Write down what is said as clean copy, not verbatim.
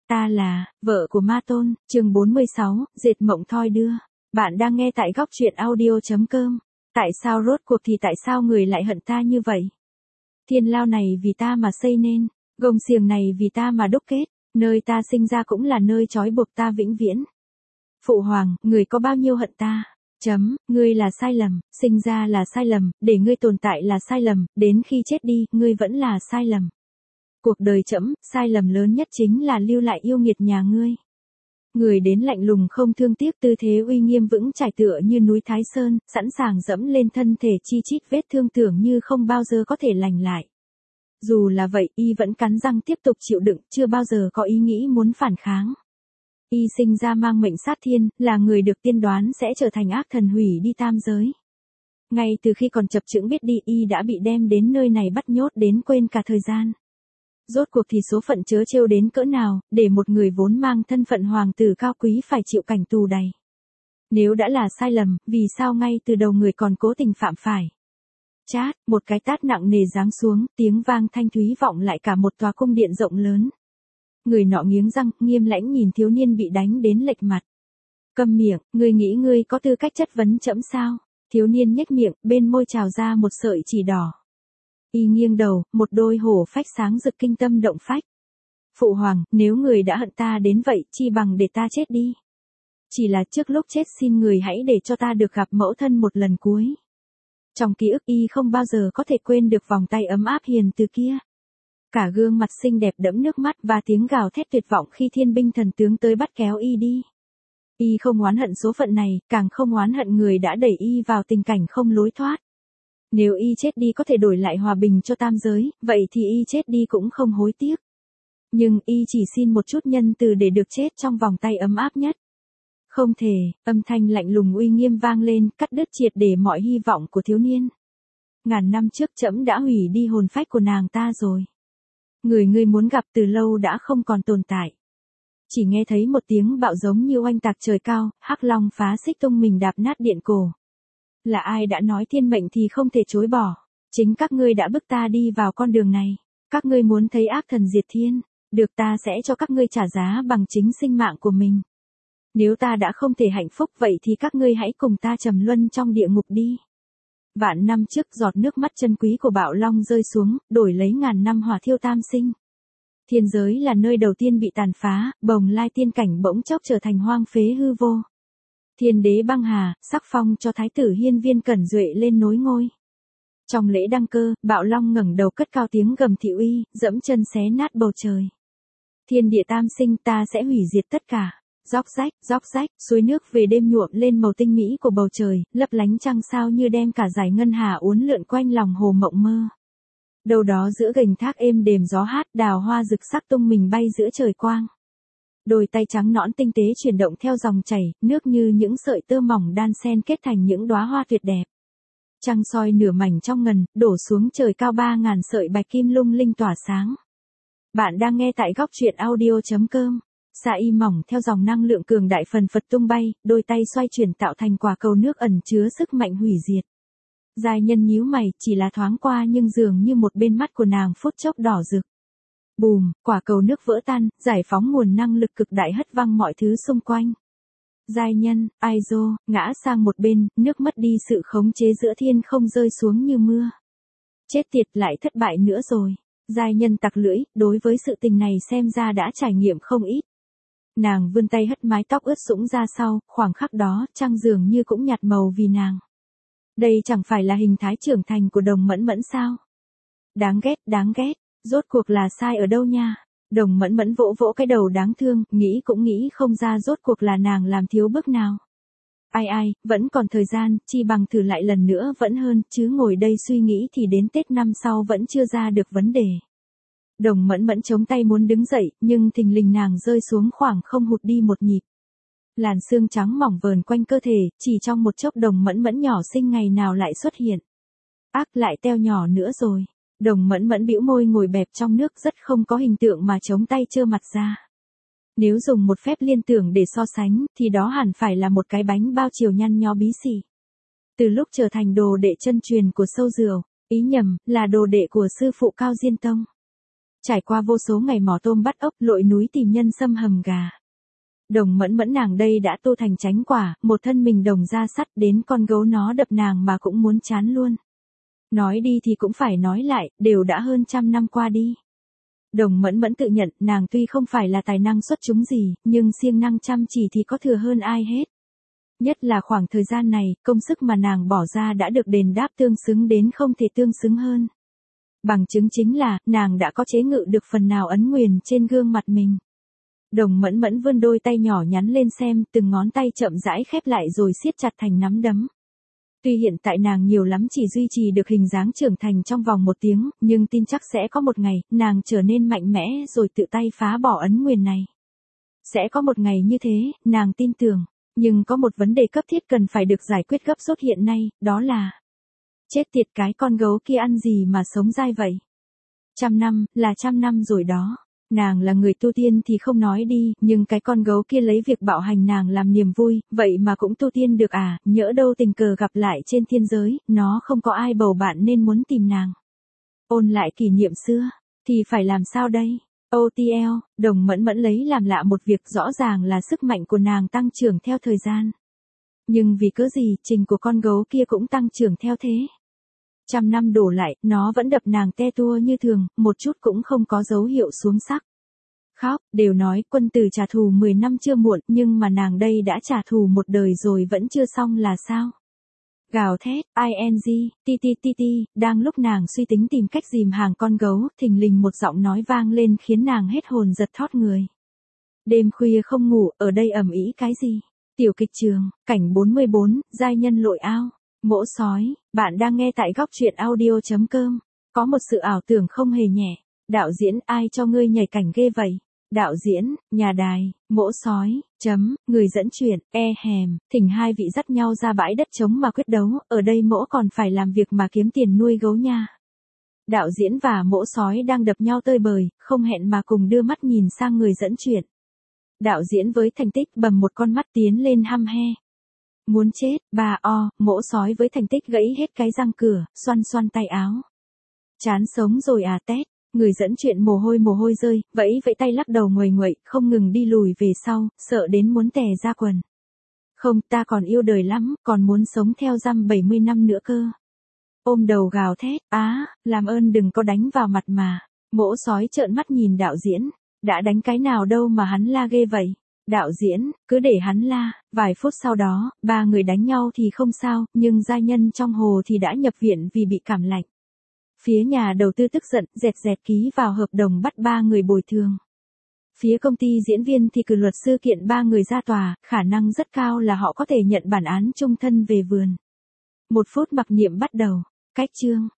Ta là vợ của Ma Tôn, chương 46, dệt mộng thoi đưa. Bạn đang nghe tại góc truyện audio.com. Tại sao rốt cuộc thì tại sao người lại hận ta như vậy? Thiên lao này vì ta mà xây nên, gông xiềng này vì ta mà đúc kết, nơi ta sinh ra cũng là nơi trói buộc ta vĩnh viễn. Phụ hoàng, người có bao nhiêu hận ta? Ngươi là sai lầm, sinh ra là sai lầm, để ngươi tồn tại là sai lầm, đến khi chết đi, ngươi vẫn là sai lầm. Cuộc đời trẫm, sai lầm lớn nhất chính là lưu lại yêu nghiệt nhà ngươi. Người đến lạnh lùng không thương tiếc, tư thế uy nghiêm vững chãi tựa như núi Thái Sơn, sẵn sàng dẫm lên thân thể chi chít vết thương tưởng như không bao giờ có thể lành lại. Dù là vậy, y vẫn cắn răng tiếp tục chịu đựng, chưa bao giờ có ý nghĩ muốn phản kháng. Y sinh ra mang mệnh sát thiên, là người được tiên đoán sẽ trở thành ác thần hủy đi tam giới. Ngay từ khi còn chập chững biết đi, y đã bị đem đến nơi này bắt nhốt đến quên cả thời gian. Rốt cuộc thì số phận trớ trêu đến cỡ nào, để một người vốn mang thân phận hoàng tử cao quý phải chịu cảnh tù đầy. Nếu đã là sai lầm, vì sao ngay từ đầu người còn cố tình phạm phải? Chát, một cái tát nặng nề giáng xuống, tiếng vang thanh thúy vọng lại cả một tòa cung điện rộng lớn. Người nọ nghiến răng, nghiêm lãnh nhìn thiếu niên bị đánh đến lệch mặt. Câm miệng, ngươi nghĩ ngươi có tư cách chất vấn trẫm sao? Thiếu niên nhếch miệng, bên môi trào ra một sợi chỉ đỏ. Y nghiêng đầu, một đôi hổ phách sáng rực kinh tâm động phách. Phụ hoàng, nếu người đã hận ta đến vậy, chi bằng để ta chết đi. Chỉ là trước lúc chết xin người hãy để cho ta được gặp mẫu thân một lần cuối. Trong ký ức y không bao giờ có thể quên được vòng tay ấm áp hiền từ kia. Cả gương mặt xinh đẹp đẫm nước mắt và tiếng gào thét tuyệt vọng khi thiên binh thần tướng tới bắt kéo y đi. Y không oán hận số phận này, càng không oán hận người đã đẩy y vào tình cảnh không lối thoát. Nếu y chết đi có thể đổi lại hòa bình cho tam giới, vậy thì y chết đi cũng không hối tiếc. Nhưng y chỉ xin một chút nhân từ để được chết trong vòng tay ấm áp nhất. Không thể, âm thanh lạnh lùng uy nghiêm vang lên, cắt đứt triệt để mọi hy vọng của thiếu niên. Ngàn năm trước trẫm đã hủy đi hồn phách của nàng ta rồi. Người ngươi muốn gặp từ lâu đã không còn tồn tại. Chỉ nghe thấy một tiếng bạo giống như oanh tạc trời cao, hắc long phá xích tung mình đạp nát điện cổ. Là ai đã nói thiên mệnh thì không thể chối bỏ. Chính các ngươi đã bức ta đi vào con đường này. Các ngươi muốn thấy ác thần diệt thiên. Được, ta sẽ cho các ngươi trả giá bằng chính sinh mạng của mình. Nếu ta đã không thể hạnh phúc vậy thì các ngươi hãy cùng ta trầm luân trong địa ngục đi. Vạn năm trước giọt nước mắt chân quý của Bạo Long rơi xuống, đổi lấy ngàn năm hỏa thiêu tam sinh. Thiên giới là nơi đầu tiên bị tàn phá, bồng lai tiên cảnh bỗng chốc trở thành hoang phế hư vô. Thiên đế băng hà, sắc phong cho thái tử Hiên Viên Cẩn Duệ lên nối ngôi. Trong lễ đăng cơ, Bạo Long ngẩng đầu cất cao tiếng gầm thị uy, dẫm chân xé nát bầu trời. Thiên địa tam sinh, ta sẽ hủy diệt tất cả. Róc rách, suối nước về đêm nhuộm lên màu tinh mỹ của bầu trời, lấp lánh trăng sao như đem cả dải ngân hà uốn lượn quanh lòng hồ mộng mơ. Đâu đó giữa gành thác êm đềm gió hát, đào hoa rực sắc tung mình bay giữa trời quang. Đôi tay trắng nõn tinh tế chuyển động theo dòng chảy, nước như những sợi tơ mỏng đan xen kết thành những đóa hoa tuyệt đẹp. Trăng soi nửa mảnh trong ngần, đổ xuống trời cao 3000 sợi bạch kim lung linh tỏa sáng. Bạn đang nghe tại góc truyện audio.com. Sa y mỏng theo dòng năng lượng cường đại phần phật tung bay, đôi tay xoay chuyển tạo thành quả cầu nước ẩn chứa sức mạnh hủy diệt. Giai nhân nhíu mày, chỉ là thoáng qua nhưng dường như một bên mắt của nàng phút chốc đỏ rực. Bùm, quả cầu nước vỡ tan, giải phóng nguồn năng lực cực đại hất văng mọi thứ xung quanh. Giai nhân, Aizo, ngã sang một bên, nước mất đi sự khống chế giữa thiên không rơi xuống như mưa. Chết tiệt, lại thất bại nữa rồi. Giai nhân tặc lưỡi, đối với sự tình này xem ra đã trải nghiệm không ít. Nàng vươn tay hất mái tóc ướt sũng ra sau, khoảng khắc đó, trăng dường như cũng nhạt màu vì nàng. Đây chẳng phải là hình thái trưởng thành của Đồng Mẫn Mẫn sao? Đáng ghét, rốt cuộc là sai ở đâu nha? Đồng Mẫn Mẫn vỗ vỗ cái đầu đáng thương, nghĩ cũng nghĩ không ra rốt cuộc là nàng làm thiếu bước nào. Ai, vẫn còn thời gian, chi bằng thử lại lần nữa vẫn hơn, chứ ngồi đây suy nghĩ thì đến Tết năm sau vẫn chưa ra được vấn đề. Đồng Mẫn Mẫn chống tay muốn đứng dậy, nhưng thình lình nàng rơi xuống khoảng không hụt đi một nhịp. Làn xương trắng mỏng vờn quanh cơ thể, chỉ trong một chốc Đồng Mẫn Mẫn nhỏ xinh ngày nào lại xuất hiện. Ác, lại teo nhỏ nữa rồi. Đồng Mẫn Mẫn bĩu môi ngồi bẹp trong nước rất không có hình tượng mà chống tay trơ mặt ra. Nếu dùng một phép liên tưởng để so sánh, thì đó hẳn phải là một cái bánh bao chiều nhăn nho bí xỉ. Từ lúc trở thành đồ đệ chân truyền của Sâu Dừa, ý nhầm, là đồ đệ của sư phụ Cao Diên Tông. Trải qua vô số ngày mò tôm bắt ốc, lội núi tìm nhân sâm hầm gà. Đồng Mẫn Mẫn nàng đây đã tu thành chánh quả, một thân mình đồng da sắt, đến con gấu nó đập nàng mà cũng muốn chán luôn. Nói đi thì cũng phải nói lại, đều đã hơn 100 năm qua đi. Đồng Mẫn Mẫn tự nhận nàng tuy không phải là tài năng xuất chúng gì, nhưng siêng năng chăm chỉ thì có thừa hơn ai hết. Nhất là khoảng thời gian này, công sức mà nàng bỏ ra đã được đền đáp tương xứng đến không thể tương xứng hơn. Bằng chứng chính là, nàng đã có chế ngự được phần nào ấn nguyền trên gương mặt mình. Đồng Mẫn Mẫn vươn đôi tay nhỏ nhắn lên xem, từng ngón tay chậm rãi khép lại rồi siết chặt thành nắm đấm. Tuy hiện tại nàng nhiều lắm chỉ duy trì được hình dáng trưởng thành trong vòng 1 tiếng, nhưng tin chắc sẽ có một ngày, nàng trở nên mạnh mẽ rồi tự tay phá bỏ ấn nguyền này. Sẽ có một ngày như thế, nàng tin tưởng, nhưng có một vấn đề cấp thiết cần phải được giải quyết gấp rút hiện nay, đó là... Chết tiệt, cái con gấu kia ăn gì mà sống dai vậy? 100 năm, là 100 năm rồi đó. Nàng là người tu tiên thì không nói đi, nhưng cái con gấu kia lấy việc bạo hành nàng làm niềm vui, vậy mà cũng tu tiên được à, nhỡ đâu tình cờ gặp lại trên thiên giới, nó không có ai bầu bạn nên muốn tìm nàng. Ôn lại kỷ niệm xưa, thì phải làm sao đây? OTL, Đồng Mẫn Mẫn lấy làm lạ một việc, rõ ràng là sức mạnh của nàng tăng trưởng theo thời gian. Nhưng vì cớ gì, trình của con gấu kia cũng tăng trưởng theo thế. 100 năm đổ lại, nó vẫn đập nàng te tua như thường, một chút cũng không có dấu hiệu xuống sắc. Khóc, đều nói quân tử trả thù 10 năm chưa muộn, nhưng mà nàng đây đã trả thù một đời rồi vẫn chưa xong là sao? Gào thét, ing, đang lúc nàng suy tính tìm cách dìm hàng con gấu, thình lình một giọng nói vang lên khiến nàng hết hồn giật thót người. Đêm khuya không ngủ, ở đây ầm ĩ cái gì? Tiểu kịch trường, cảnh 44, giai nhân lội ao. Mỗ sói, bạn đang nghe tại góc truyện audio.com. Có một sự ảo tưởng không hề nhẹ. Đạo diễn, ai cho ngươi nhảy cảnh ghê vậy? Đạo diễn, nhà đài, mỗ sói, người dẫn chuyện, thỉnh hai vị dắt nhau ra bãi đất trống mà quyết đấu, ở đây mỗ còn phải làm việc mà kiếm tiền nuôi gấu nha. Đạo diễn và mỗ sói đang đập nhau tơi bời, không hẹn mà cùng đưa mắt nhìn sang người dẫn chuyện. Đạo diễn với thành tích bầm một con mắt tiến lên hăm he. Muốn chết, mỗ sói với thành tích gãy hết cái răng cửa, xoăn xoăn tay áo. Chán sống rồi à tét, người dẫn chuyện mồ hôi rơi, vẫy tay lắc đầu nguầy nguậy, không ngừng đi lùi về sau, sợ đến muốn tè ra quần. Không, ta còn yêu đời lắm, còn muốn sống theo dăm 70 năm nữa cơ. Ôm đầu gào thét, làm ơn đừng có đánh vào mặt mà. Mỗ sói trợn mắt nhìn đạo diễn, đã đánh cái nào đâu mà hắn la ghê vậy. Đạo diễn, cứ để hắn la. Vài phút sau đó, 3 người đánh nhau thì không sao, nhưng giai nhân trong hồ thì đã nhập viện vì bị cảm lạnh. Phía nhà đầu tư tức giận, dẹt ký vào hợp đồng bắt 3 người bồi thường. Phía công ty diễn viên thì cử luật sư kiện 3 người ra tòa, khả năng rất cao là họ có thể nhận bản án chung thân về vườn. 1 phút mặc niệm bắt đầu. Cách chương.